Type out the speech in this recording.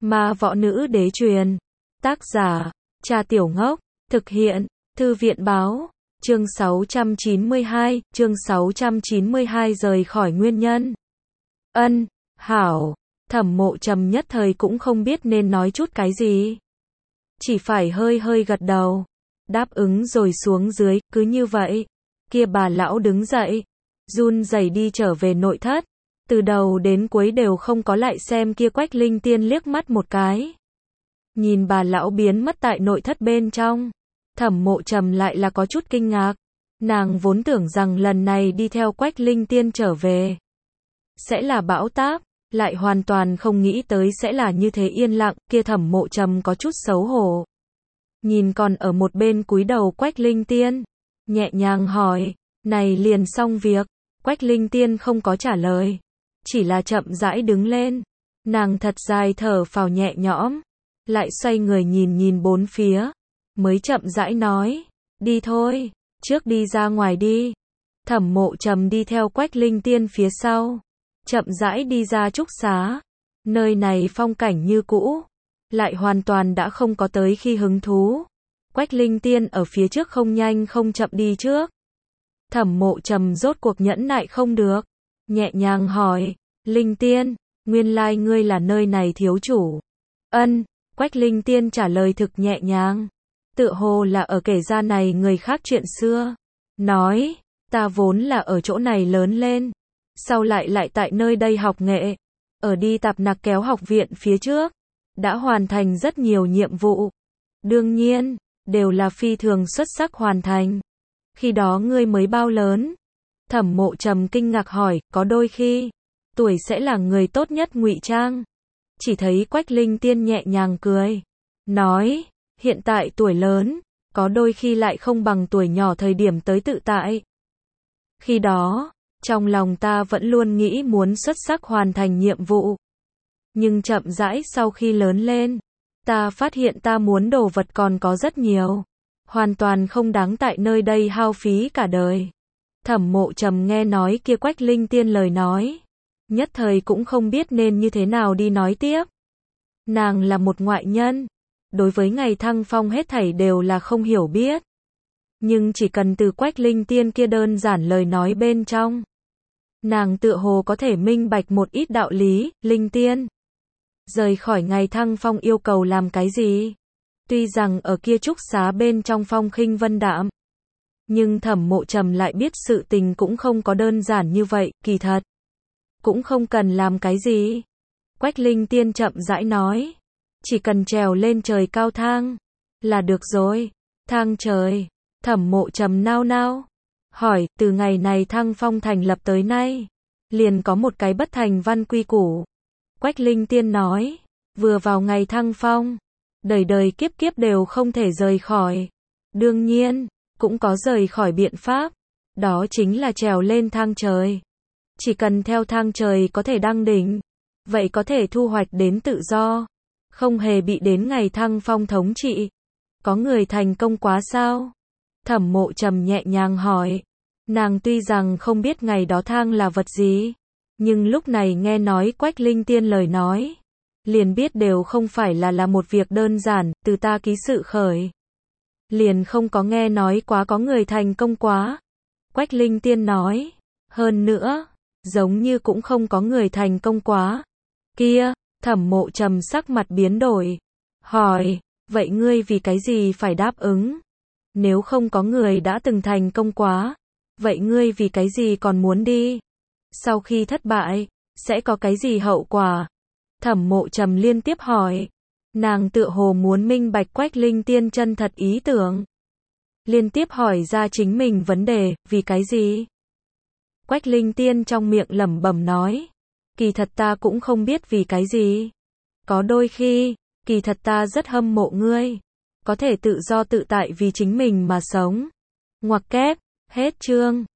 Ma võ nữ đế truyền. Tác giả, Cha Tiểu Ngốc. Thực hiện, Thư viện báo. Chương 692 rời khỏi nguyên nhân. Ân, hảo. Thẩm Mộ Trầm nhất thời cũng không biết nên nói chút cái gì. Chỉ phải hơi hơi gật đầu. Đáp ứng rồi xuống dưới, cứ như vậy. Kia bà lão đứng dậy. Run rẩy đi trở về nội thất. Từ đầu đến cuối đều không có lại xem kia Quách Linh Tiên liếc mắt một cái. Nhìn bà lão biến mất tại nội thất bên trong. Thẩm Mộ Trầm lại là có chút kinh ngạc. Nàng vốn tưởng rằng lần này đi theo Quách Linh Tiên trở về sẽ là bão táp, lại hoàn toàn không nghĩ tới sẽ là như thế yên lặng, kia Thẩm Mộ Trầm có chút xấu hổ. Nhìn còn ở một bên cúi đầu Quách Linh Tiên, nhẹ nhàng hỏi, này liền xong việc. Quách Linh Tiên không có trả lời, chỉ là chậm rãi đứng lên. Nàng thật dài thở phào nhẹ nhõm, lại xoay người nhìn nhìn bốn phía, mới chậm rãi nói, đi thôi, trước đi ra ngoài đi. Thẩm Mộ Trầm đi theo Quách Linh Tiên phía sau, chậm rãi đi ra trúc xá. Nơi này phong cảnh như cũ, lại hoàn toàn đã không có tới khi hứng thú. Quách Linh Tiên ở phía trước không nhanh không chậm đi trước. Thẩm Mộ Trầm rốt cuộc nhẫn nại không được, nhẹ nhàng hỏi, Linh Tiên, nguyên lai ngươi là nơi này thiếu chủ. Ân, Quách Linh Tiên trả lời thực nhẹ nhàng, tựa hồ là ở kể ra này người khác chuyện xưa. Nói, ta vốn là ở chỗ này lớn lên, sau lại tại nơi đây học nghệ, ở đi tạp nặc kéo học viện phía trước, đã hoàn thành rất nhiều nhiệm vụ. Đương nhiên, đều là phi thường xuất sắc hoàn thành. Khi đó ngươi mới bao lớn? Thẩm Mộ Trầm kinh ngạc hỏi, có đôi khi, tuổi sẽ là người tốt nhất ngụy trang. Chỉ thấy Quách Linh Tiên nhẹ nhàng cười, nói, hiện tại tuổi lớn, có đôi khi lại không bằng tuổi nhỏ thời điểm tới tự tại. Khi đó, trong lòng ta vẫn luôn nghĩ muốn xuất sắc hoàn thành nhiệm vụ. Nhưng chậm rãi sau khi lớn lên, ta phát hiện ta muốn đồ vật còn có rất nhiều. Hoàn toàn không đáng tại nơi đây hao phí cả đời. Thẩm Mộ Trầm nghe nói kia Quách Linh Tiên lời nói, nhất thời cũng không biết nên như thế nào đi nói tiếp. Nàng là một ngoại nhân, đối với ngày thăng phong hết thảy đều là không hiểu biết. Nhưng chỉ cần từ Quách Linh Tiên kia đơn giản lời nói bên trong, nàng tựa hồ có thể minh bạch một ít đạo lý. Linh Tiên rời khỏi ngày thăng phong yêu cầu làm cái gì? Tuy rằng ở kia trúc xá bên trong phong khinh vân đạm, nhưng Thẩm Mộ Trầm lại biết sự tình cũng không có đơn giản như vậy, kỳ thật cũng không cần làm cái gì. Quách Linh Tiên chậm rãi nói, chỉ cần trèo lên trời cao thang là được rồi. Thang trời? Thẩm Mộ Trầm nao nao hỏi, từ ngày này thăng phong thành lập tới nay, liền có một cái bất thành văn quy củ. Quách Linh Tiên nói, vừa vào ngày thăng phong, đời đời kiếp kiếp đều không thể rời khỏi. Đương nhiên, cũng có rời khỏi biện pháp, đó chính là trèo lên thang trời. Chỉ cần theo thang trời có thể đăng đỉnh, vậy có thể thu hoạch đến tự do, không hề bị đến ngày thăng phong thống trị. Có người thành công quá sao? Thẩm Mộ Trầm nhẹ nhàng hỏi. Nàng tuy rằng không biết ngày đó thang là vật gì, nhưng lúc này nghe nói Quách Linh Tiên lời nói, liền biết đều không phải là một việc đơn giản. Từ ta ký sự khởi, liền không có nghe nói quá có người thành công quá. Quách Linh Tiên nói, hơn nữa, giống như cũng không có người thành công quá. Kia, Thẩm Mộ Trầm sắc mặt biến đổi, hỏi, vậy ngươi vì cái gì phải đáp ứng? Nếu không có người đã từng thành công quá, vậy ngươi vì cái gì còn muốn đi? Sau khi thất bại, sẽ có cái gì hậu quả? Thẩm Mộ Trầm liên tiếp hỏi. Nàng tựa hồ muốn minh bạch Quách Linh Tiên chân thật ý tưởng. Liên tiếp hỏi ra chính mình vấn đề, vì cái gì? Quách Linh Tiên trong miệng lẩm bẩm nói, kỳ thật ta cũng không biết vì cái gì. Có đôi khi, kỳ thật ta rất hâm mộ ngươi, có thể tự do tự tại vì chính mình mà sống. Ngoặc kép, hết chương.